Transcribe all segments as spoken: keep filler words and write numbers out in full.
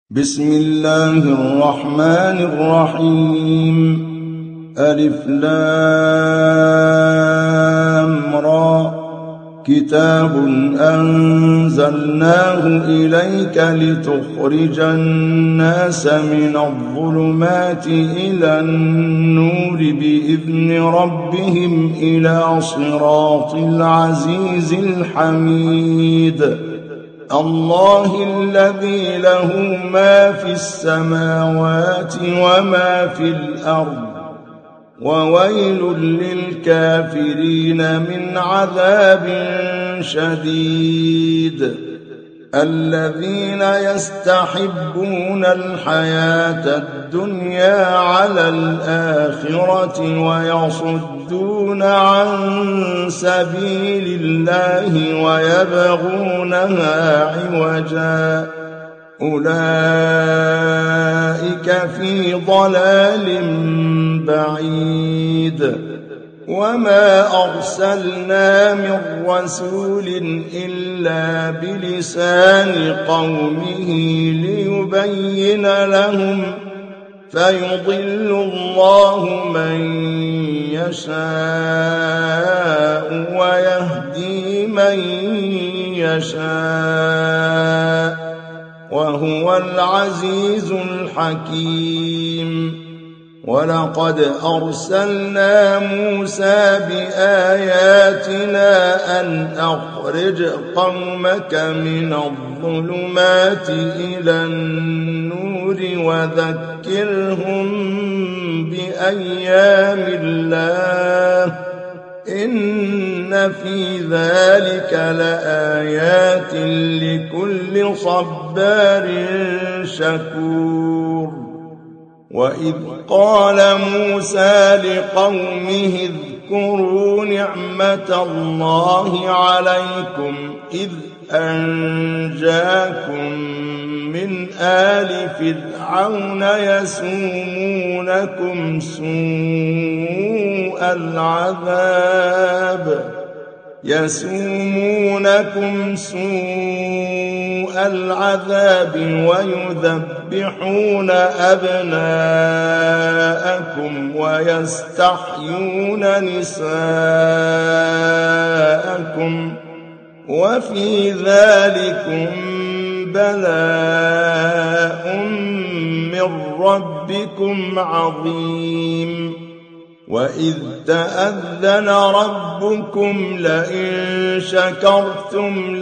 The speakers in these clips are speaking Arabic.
بسم الله الرحمن الرحيم. ألف لام را. كتاب أنزلناه إليك لتخرج الناس من الظلمات إلى النور بإذن ربهم إلى صراط العزيز الحميد. الله الذي له ما في السماوات وما في الأرض، وويل للكافرين من عذاب شديد. الذين يستحبون الحياة الدنيا على الآخرة ويصدون عن سبيل الله ويبغونها عوجا، أولئك في ضلال بعيد. وما أرسلنا من رسول إلا بلسان قومه ليبين لهم، فيضل الله من يشاء ويهدي من يشاء، وهو العزيز الحكيم. ولقد أرسلنا موسى بآياتنا أن أخرج قومك من الظلمات إلى النور وذكرهم بأيام الله، إن في ذلك لآيات لكل صبار شكور. وإذ قال موسى لقومه اذكروا نعمة الله عليكم إذ أنجاكم من آل فرعون يسومونكم سوء العذاب يسومونكم سوء العذاب ويذبحون أبناءكم ويستحيون نساءكم، وفي ذلكم بلاء من ربكم عظيم. وإذ تأذن ربكم لئن شكرتم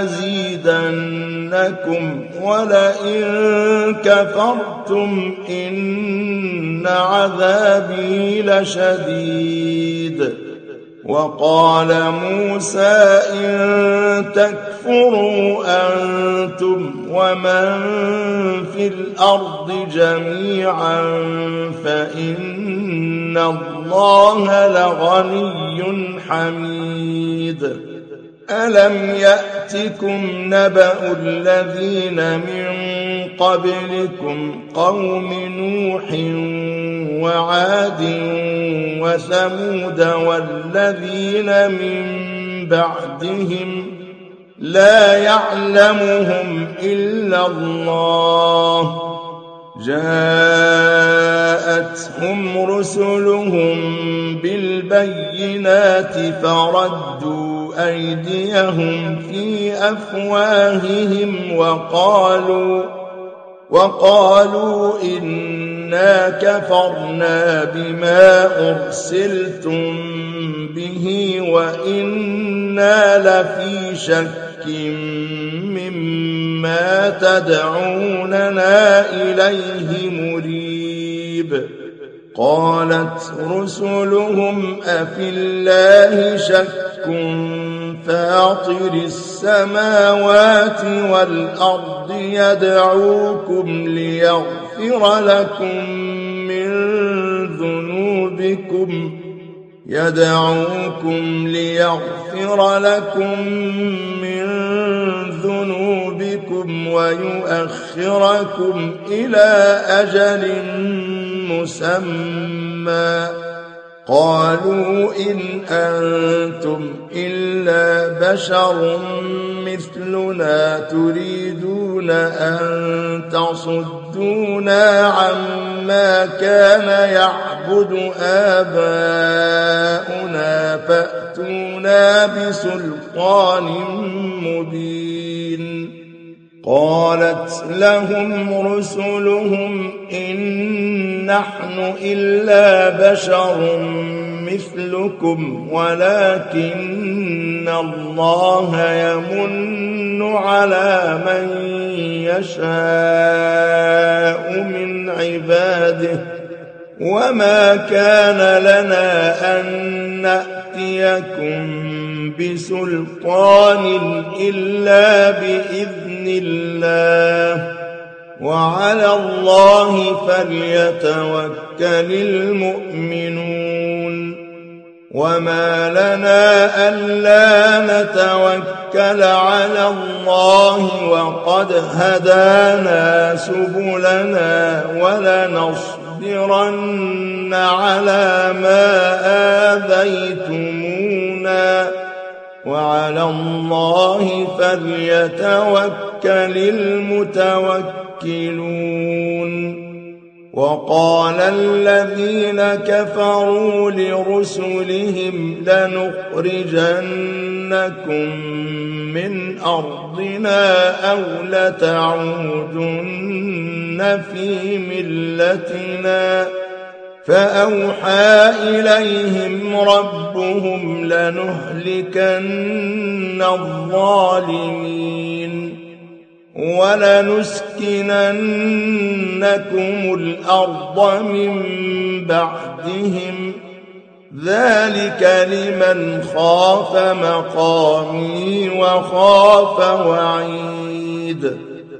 لأزيدنكم ولئن كفرتم إن عذابي لشديد. وقال موسى إن تكفروا أنتم ومن في الأرض جميعا فإن الله لغني حميد. ألم يأتكم نبأ الذين من قبلكم قوم نوح وعاد وثمود والذين من بعدهم لا يعلمهم إلا الله، جاءتهم رسلهم بالبينات فردوا أيديهم في أفواههم وقالوا وقالوا إنا كفرنا بما أرسلتم به وإنا لفي شك مما تدعوننا إليه مريب. قالت رسلهم أفي الله شك فاطر السماوات والأرض يدعوكم ليغفر لكم من ذنوبكم يدعوكم ليغفر لكم من ذنوبكم ويؤخركم إلى أجل مسمى. قالوا إن أنتم إلا بشر مثلنا تريدون أن تصدونا عما كان يعبد آباؤنا فأتونا بسلطان مبين. قالت لهم رسلهم إن نحن إلا بشر مثلكم ولكن الله يمن على من يشاء من عباده وما كان لنا أن نأتيكم بسلطان إلا بإذن الله وعلى الله فليتوكل المؤمنون. وما لنا ألا نتوكل على الله وقد هدانا سبلنا ولنصبرن على ما آذيتمونا وعلى الله فليتوكل المتوكلون. وقال الذين كفروا لرسلهم لنخرجنكم من أرضنا أو لتعودن في ملتنا فأوحى إليهم ربهم لنهلكن الظالمين ولنسكننكم الأرض من بعدهم ذلك لمن خاف مقامي وخاف وعيد.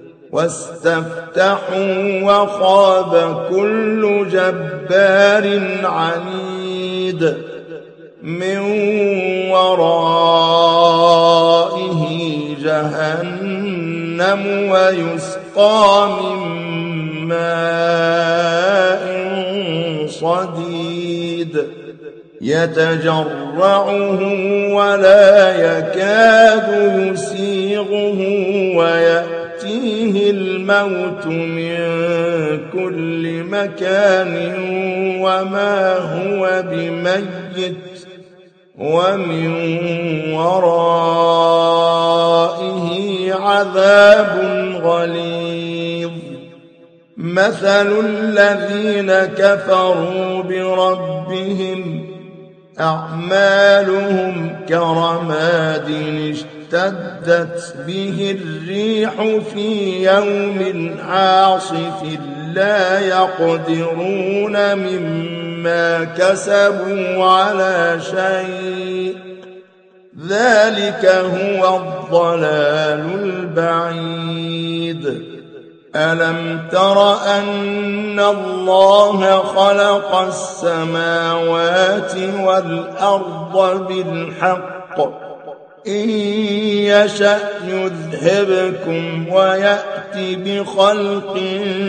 واستفتحوا وخاب كل جبار عنيد من ورائه جهنم ويسقى من ماء صديد يتجرعه ولا يكاد يسيغه ويأتيه الموت من كل مكان وما هو بميت ومن ورائه عذاب غليظ. مثل الذين كفروا بربهم أعمالهم كرماد اشتدت به الريح في يوم عاصف لا يقدرون مما كسبوا على شيء ذلك هو الضلال البعيد. ألم تر أن الله خلق السماوات والأرض بالحق إن يشأ يذهبكم ويأتي بخلق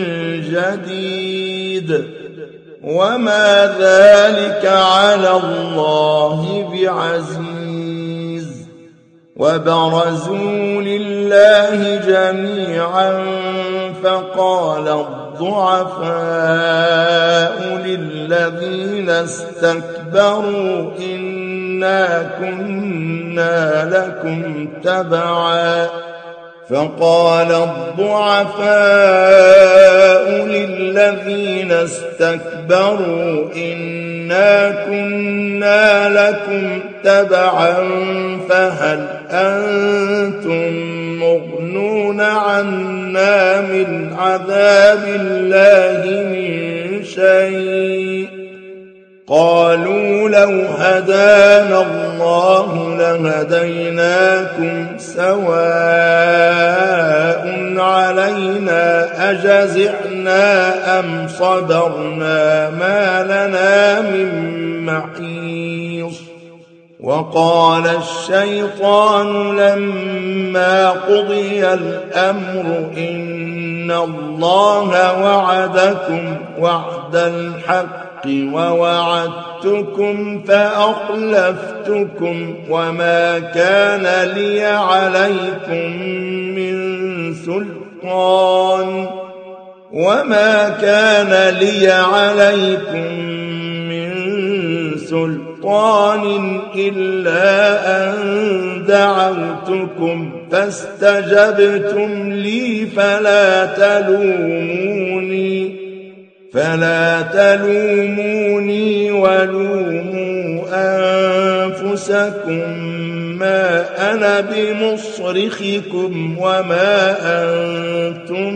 جديد وما ذلك على الله بعزيز. وبرزوا لله جميعا فقال الضعفاء للذين استكبروا إنا كنا لكم تبعا فقال الضعفاء للذين استكبروا إنا كنا لكم تبعا فهل أنتم مغنون عنا من عذاب الله من شيء قالوا لو هدانا الله لهديناكم سواء علينا أجزعنا أم صبرنا ما لنا من محيص. وقال الشيطان لما قضي الأمر إن الله وعدكم وعد الحق ووعدتكم فأخلفتكم وما كان لي عليكم من سلطان وما كان لي عليكم من سلطان إلا أن دعوتكم فاستجبتم لي فلا تلوموني فلا تلوموني ولوموا أنفسكم ما أنا بمصرخكم وما أنتم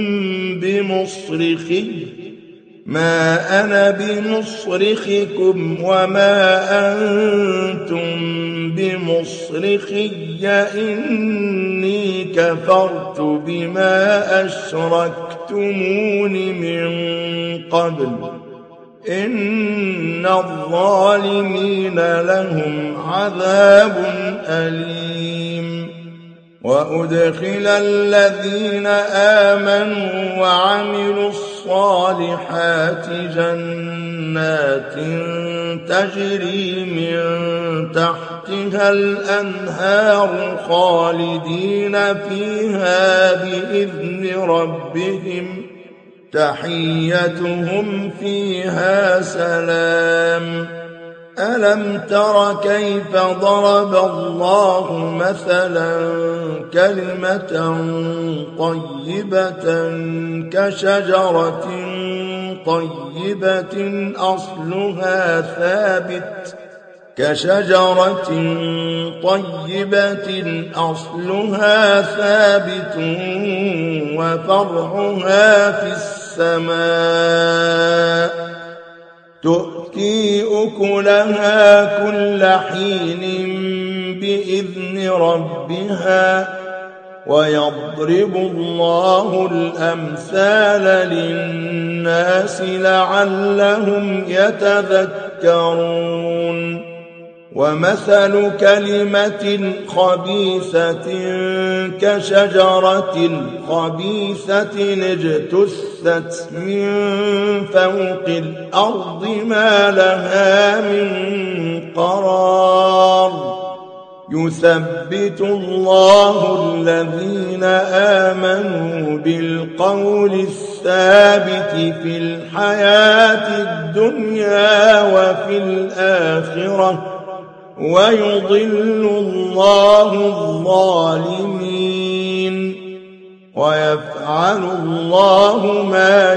بمصرخي ما أنا بمصرخكم وما أنتم بمصرخي إني كفرت بما أشركتمون من قبل إن الظالمين لهم عذاب أليم وأدخل الذين آمنوا وعملوا الصالحات جنات تجري من تحتها الأنهار خالدين فيها بإذن ربهم تحيتهم فيها سلام ألم تر كيف ضرب الله مثلا كلمة طيبة كشجرة طيبة أصلها ثابت كشجرة طيبة أصلها ثابت وفرعها في السماء تؤتي أكلها كل حين بإذن ربها ويضرب الله الأمثال للناس لعلهم يتذكرون ومثل كلمة خبيثة كشجرة خبيثة اجتثت من فوق الأرض ما لها من قرار يثبت الله الذين آمنوا بالقول الثابت في الحياة الدنيا وفي الآخرة ويضل الله الظالمين ويفعل الله ما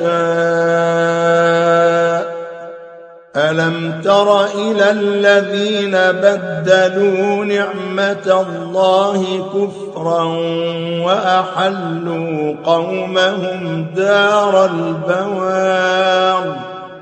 يشاء ألم تر إلى الذين بدلوا نعمة الله كفرا وأحلوا قومهم دار البوار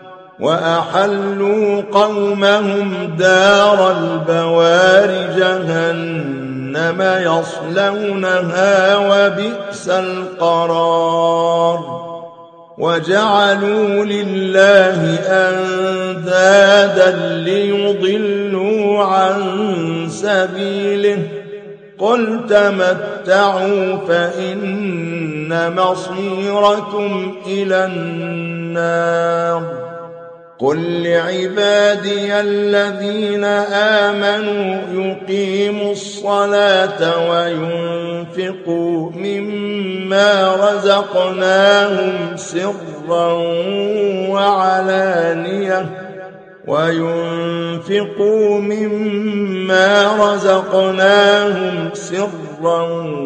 وأحلوا قومهم دار البوار جهنم يصلونها وبئس القرار وجعلوا لله أندادا ليضلوا عن سبيله قل تمتعوا فإن مصيركم إلى النار قل لعبادي الذين آمنوا يقيموا الصلاة وينفقوا مما رزقناهم سرا وعلانية وينفقوا مما رزقناهم سرا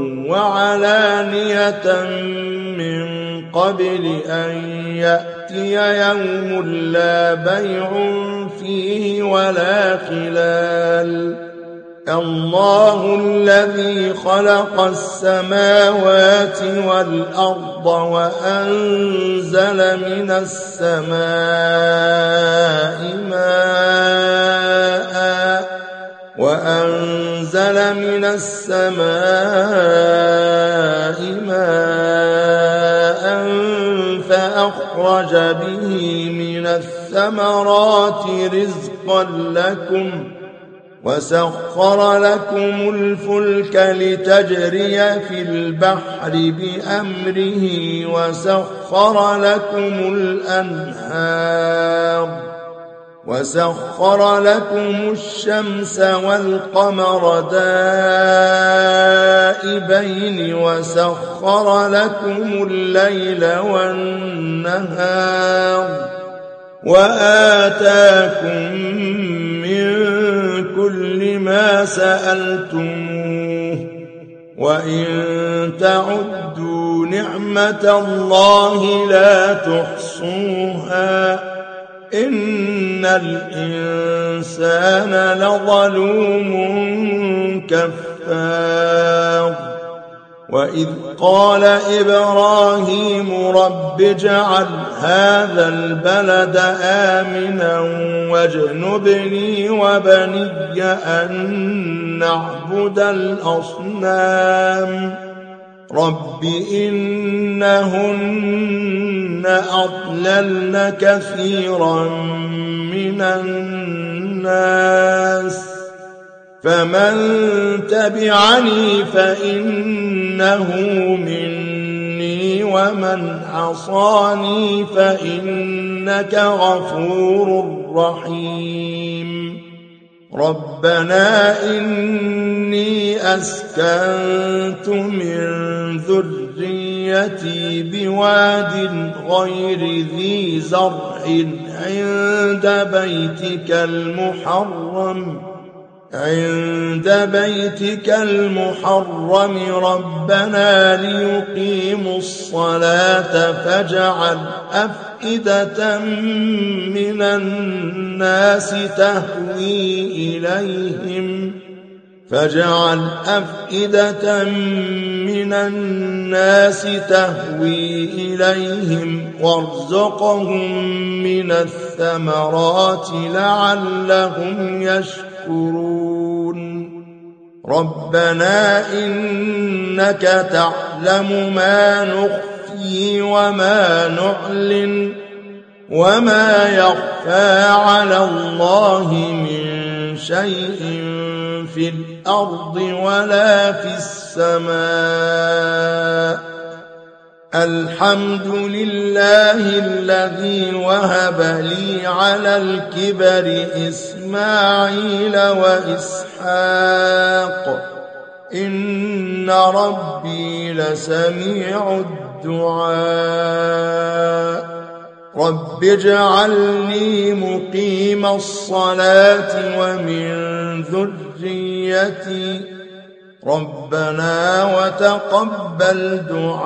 وعلانية من قبل أن يأتي يوم لا بيع فيه ولا خلال الله الذي خلق السماوات والأرض وأنزل من السماء ماء وأنزل من السماء ماء فأخرج به من الثمرات رزقا لكم وسخر لكم الفلك لتجري في البحر بأمره وسخر لكم الأنهار وسخر لكم الشمس والقمر دائبين وسخر لكم الليل والنهار وآتاكم من كل ما سألتموه وإن تعدوا نعمة الله لا تحصوها إن الإنسان لظلوم كفار وإذ قال إبراهيم رب اجعل هذا البلد آمنا واجنبني وبني أن نعبد الأصنام رب إنهن أضللن كثيرا من الناس فمن تبعني فإنه مني ومن عصاني فإنك غفور رحيم ربنا إني أسكنت من ذريتي بواد غير ذي زرع عند بيتك المحرم عند بيتك المحرم ربنا ليقيموا الصلاة فاجعل أفئدة من الناس تهوي إليهم فاجعل أفئدة من الناس تهوي إليهم وارزقهم من الثمرات لعلهم يشكرون ربنا إنك تعلم ما نخفي وما نعلن وما يخفى على الله من شيء في الأرض ولا في السماء الحمد لله الذي وهب لي على الكبر إسماعيل وإسحاق إن ربي لسميع الدعاء رب اجعلني مقيم الصلاة ومن ذريتي ربنا وتقبل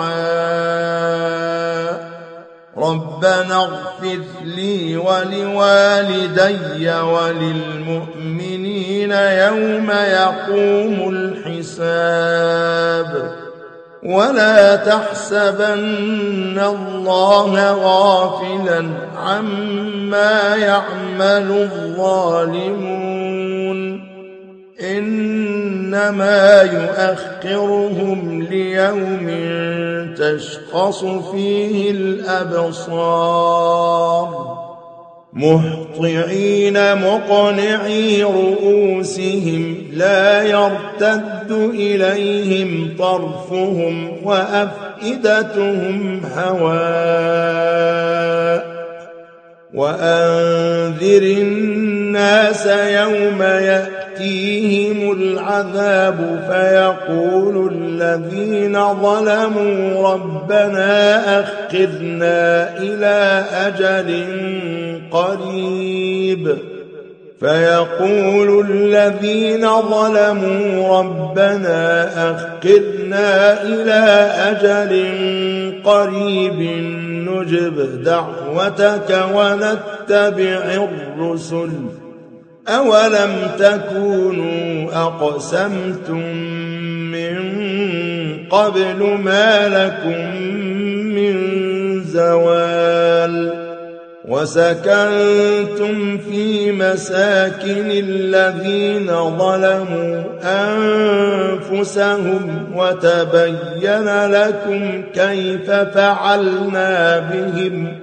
دعاء ربنا اغفر لي ولوالدي وللمؤمنين يوم يقوم الحساب ولا تحسبن الله غافلا عما يعمل الظالمون إنما يؤخرهم ليوم تشخص فيه الأبصار مهطعين مقنعي رؤوسهم لا يرتد إليهم طرفهم وأفئدتهم هواء وأنذر الناس يوم يأتيهم العذاب فيقول الذين ظلموا ربنا أخذنا إلى أجل قريب فيقول الذين ظلموا ربنا أخذنا إلى أجل قريب نجب دعوتك ونتبع الرسل أولم تكونوا أقسمتم من قبل ما لكم من زوال وسكنتم في مساكن الذين ظلموا أنفسهم وتبين لكم كيف فعلنا بهم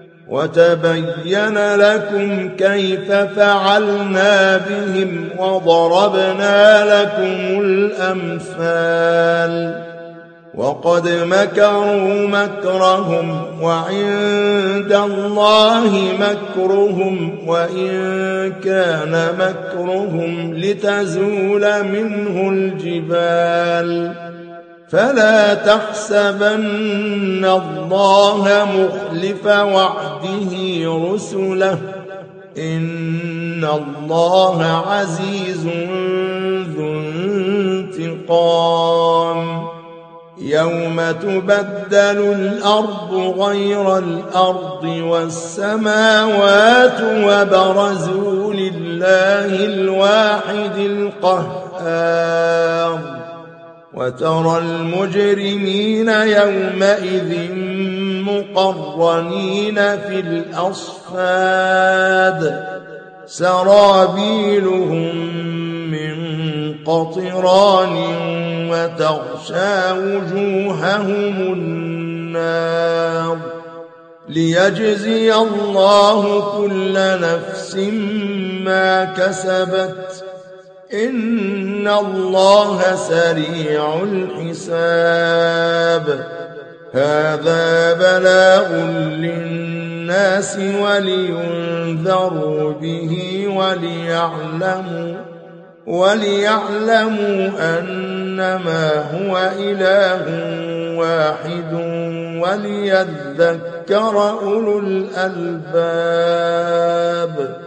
وتبين لكم كيف فعلنا بهم وضربنا لكم الأمثال وقد مكروا مكرهم وعند الله مكرهم وإن كان مكرهم لتزول منه الجبال فلا تحسبن الله مخلف وعده رسله إن الله عزيز ذو انتقام يوم تبدل الأرض غير الأرض والسماوات وبرزوا لله الواحد القهار وترى المجرمين يومئذ مقرنين في الأصفاد سرابيلهم من قطران وتغشى وجوههم النار ليجزي الله كل نفس ما كسبت إن الله سريع الحساب هذا بلاغ للناس ولينذروا به وليعلموا وليعلموا أنما هو إله واحد وليذكر أولو الألباب.